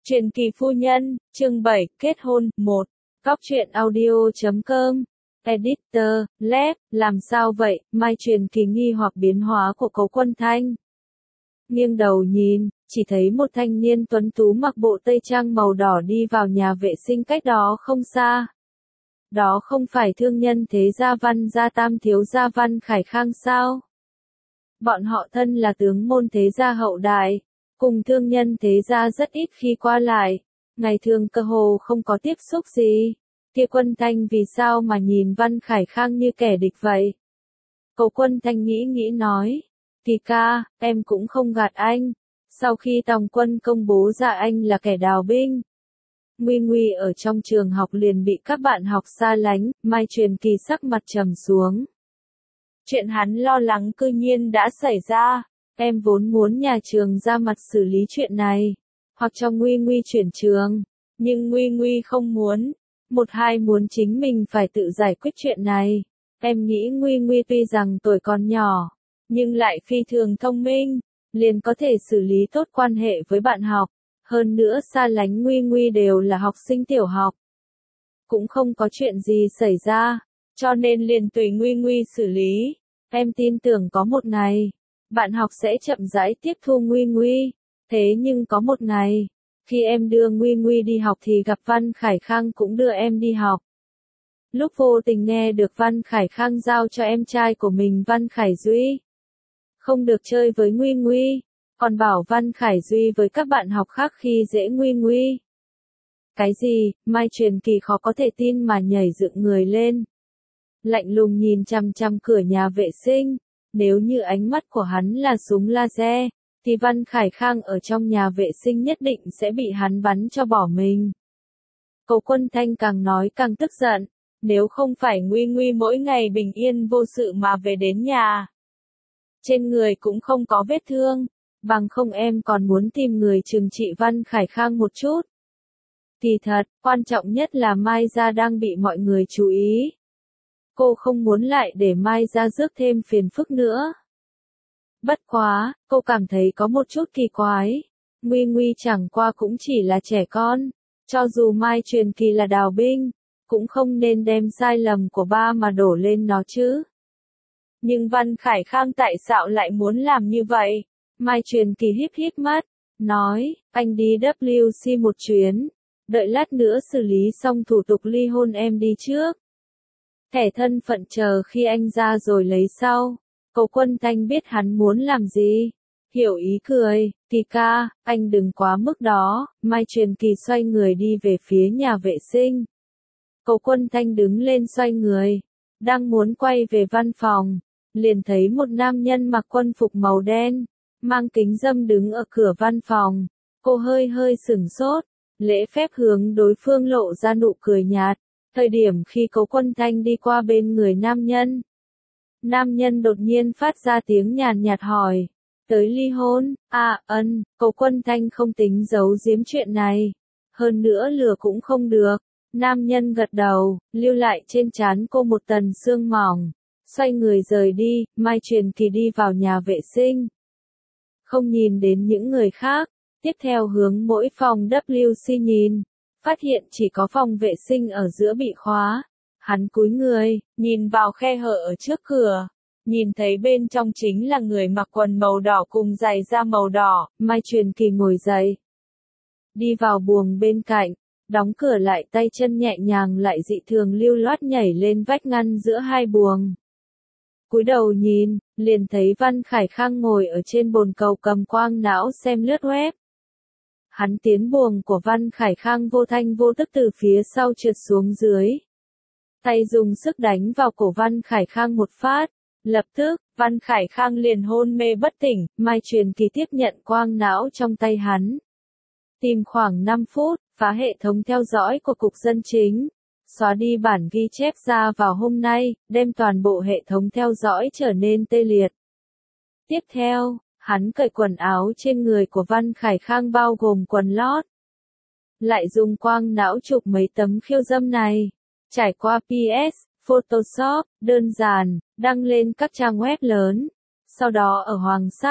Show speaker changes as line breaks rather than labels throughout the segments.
Truyền kỳ phu nhân, chương 7, kết hôn, 1. Góc truyện audio.com. Editor, Lep, làm sao vậy? Mai truyền kỳ nghi hoặc biến hóa của Cấu Quân Thanh. Nghiêng đầu nhìn, chỉ thấy một thanh niên tuấn tú mặc bộ tây trang màu đỏ đi vào nhà vệ sinh cách đó không xa. Đó không phải thương nhân thế gia Văn gia Tam thiếu gia Văn Khải Khang sao? Bọn họ thân là tướng môn thế gia hậu đại, cùng thương nhân thế gia rất ít khi qua lại, ngày thường cơ hồ không có tiếp xúc gì. Kia Quân Thanh vì sao mà nhìn Văn Khải Khang như kẻ địch vậy? Cậu Quân Thanh nghĩ nói, Kỳ ca, em cũng không gạt anh, sau khi Tòng Quân công bố ra anh là kẻ đào binh, Nguy ở trong trường học liền bị các bạn học xa lánh, Mai Truyền Kỳ sắc mặt trầm xuống. Chuyện hắn lo lắng cư nhiên đã xảy ra, em vốn muốn nhà trường ra mặt xử lý chuyện này, hoặc cho Nguy chuyển trường, nhưng Nguy không muốn, một hai muốn chính mình phải tự giải quyết chuyện này. Em nghĩ Nguy tuy rằng tuổi còn nhỏ, nhưng lại phi thường thông minh, liền có thể xử lý tốt quan hệ với bạn học, hơn nữa xa lánh Nguy đều là học sinh tiểu học. Cũng không có chuyện gì xảy ra, cho nên liền tùy Nguy xử lý. Em tin tưởng có một ngày, bạn học sẽ chậm rãi tiếp thu Nguy, thế nhưng có một ngày, khi em đưa Nguy đi học thì gặp Văn Khải Khang cũng đưa em đi học. Lúc vô tình nghe được Văn Khải Khang giao cho em trai của mình Văn Khải Duy không được chơi với Nguy, còn bảo Văn Khải Duy với các bạn học khác khi dễ Nguy. Cái gì? Mai Truyền Kỳ khó có thể tin mà nhảy dựng người lên. Lạnh lùng nhìn chằm chằm cửa nhà vệ sinh, nếu như ánh mắt của hắn là súng laser, thì Văn Khải Khang ở trong nhà vệ sinh nhất định sẽ bị hắn bắn cho bỏ mình. Cậu Quân Thanh càng nói càng tức giận, nếu không phải Nguy mỗi ngày bình yên vô sự mà về đến nhà, trên người cũng không có vết thương, bằng không em còn muốn tìm người trừng trị Văn Khải Khang một chút. Kỳ thật, quan trọng nhất là Mai gia đang bị mọi người chú ý. Cô không muốn lại để Mai gia rước thêm phiền phức nữa. Bất quá, cô cảm thấy có một chút kỳ quái. Nguy chẳng qua cũng chỉ là trẻ con, cho dù Mai Truyền Kỳ là đào binh, cũng không nên đem sai lầm của ba mà đổ lên nó chứ. Nhưng Văn Khải Khang tại sao lại muốn làm như vậy? Mai Truyền Kỳ híp mắt, nói, anh đi WC một chuyến, đợi lát nữa xử lý xong thủ tục ly hôn em đi trước. Thẻ thân phận chờ khi anh ra rồi lấy sau. Cậu Quân Thanh biết hắn muốn làm gì, hiểu ý cười, Kỳ ca, anh đừng quá mức đó. Mai Truyền Kỳ xoay người đi về phía nhà vệ sinh. Cậu Quân Thanh đứng lên xoay người, đang muốn quay về văn phòng, liền thấy một nam nhân mặc quân phục màu đen, mang kính râm đứng ở cửa văn phòng. Cô hơi sửng sốt, lễ phép hướng đối phương lộ ra nụ cười nhạt. Thời điểm khi Cấu Quân Thanh đi qua bên người nam nhân đột nhiên phát ra tiếng nhàn nhạt hỏi, tới ly hôn? Cấu Quân Thanh không tính giấu giếm chuyện này, hơn nữa lừa cũng không được. Nam nhân gật đầu, lưu lại trên trán cô một tầng sương mỏng, xoay người rời đi. Mai Truyền Kỳ đi vào nhà vệ sinh, không nhìn đến những người khác, tiếp theo hướng mỗi phòng WC nhìn, phát hiện chỉ có phòng vệ sinh ở giữa bị khóa. Hắn cúi người, nhìn vào khe hở ở trước cửa, nhìn thấy bên trong chính là người mặc quần màu đỏ cùng giày da màu đỏ. Mai Truyền Kỳ ngồi dậy, đi vào buồng bên cạnh, đóng cửa lại, tay chân nhẹ nhàng lại dị thường lưu loát nhảy lên vách ngăn giữa hai buồng. Cúi đầu nhìn, liền thấy Văn Khải Khang ngồi ở trên bồn cầu cầm quang não xem lướt web. Hắn tiến buồng của Văn Khải Khang vô thanh vô tức từ phía sau trượt xuống dưới. Tay dùng sức đánh vào cổ Văn Khải Khang một phát. Lập tức, Văn Khải Khang liền hôn mê bất tỉnh. Mai Truyền Kỳ tiếp nhận quang não trong tay hắn. Tìm khoảng 5 phút, phá hệ thống theo dõi của Cục Dân Chính. Xóa đi bản ghi chép ra vào hôm nay, đem toàn bộ hệ thống theo dõi trở nên tê liệt. Tiếp theo, hắn cởi quần áo trên người của Văn Khải Khang bao gồm quần lót. Lại dùng quang não chụp mấy tấm khiêu dâm này. Trải qua PS, Photoshop, đơn giản, đăng lên các trang web lớn. Sau đó ở hoàng sắc,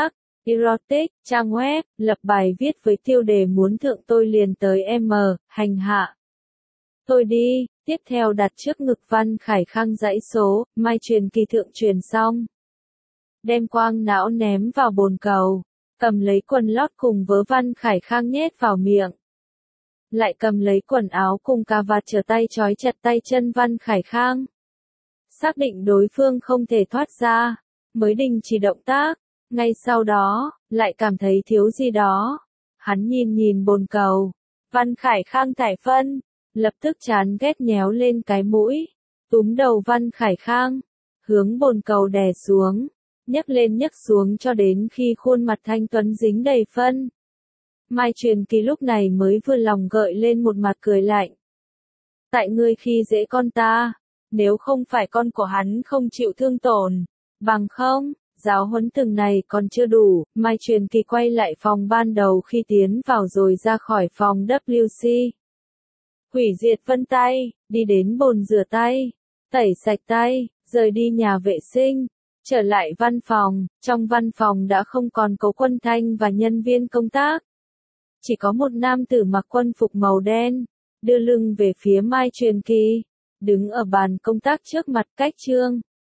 Erotic, trang web, lập bài viết với tiêu đề muốn thượng tôi liền tới hành hạ. Tôi đi, tiếp theo đặt trước ngực Văn Khải Khang dãy số, Mai truyền kỳ thượng truyền xong. Đem quang não ném vào bồn cầu, cầm lấy quần lót cùng vớ Văn Khải Khang nhét vào miệng. Lại cầm lấy quần áo cùng cà vạt trở tay trói chặt tay chân Văn Khải Khang. Xác định đối phương không thể thoát ra, mới đình chỉ động tác. Ngay sau đó, lại cảm thấy thiếu gì đó. Hắn nhìn bồn cầu, Văn Khải Khang thải phân, lập tức chán ghét nhéo lên cái mũi, túm đầu Văn Khải Khang, hướng bồn cầu đè xuống, nhấc lên nhấc xuống cho đến khi khuôn mặt thanh tuấn dính đầy phân. Mai Truyền Kỳ lúc này mới vừa lòng gợi lên một mặt cười lạnh. Tại ngươi khi dễ con ta, nếu không phải con của hắn không chịu thương tổn, bằng không, giáo huấn từng này còn chưa đủ. Mai Truyền Kỳ quay lại phòng ban đầu khi tiến vào rồi ra khỏi phòng WC. Hủy diệt vân tay, đi đến bồn rửa tay, tẩy sạch tay, rời đi nhà vệ sinh, trở lại văn phòng, trong văn phòng đã không còn Cố Quân Thanh và nhân viên công tác. Chỉ có một nam tử mặc quân phục màu đen, đưa lưng về phía Mai Truyền Kỳ, đứng ở bàn công tác trước mặt Cách Trương.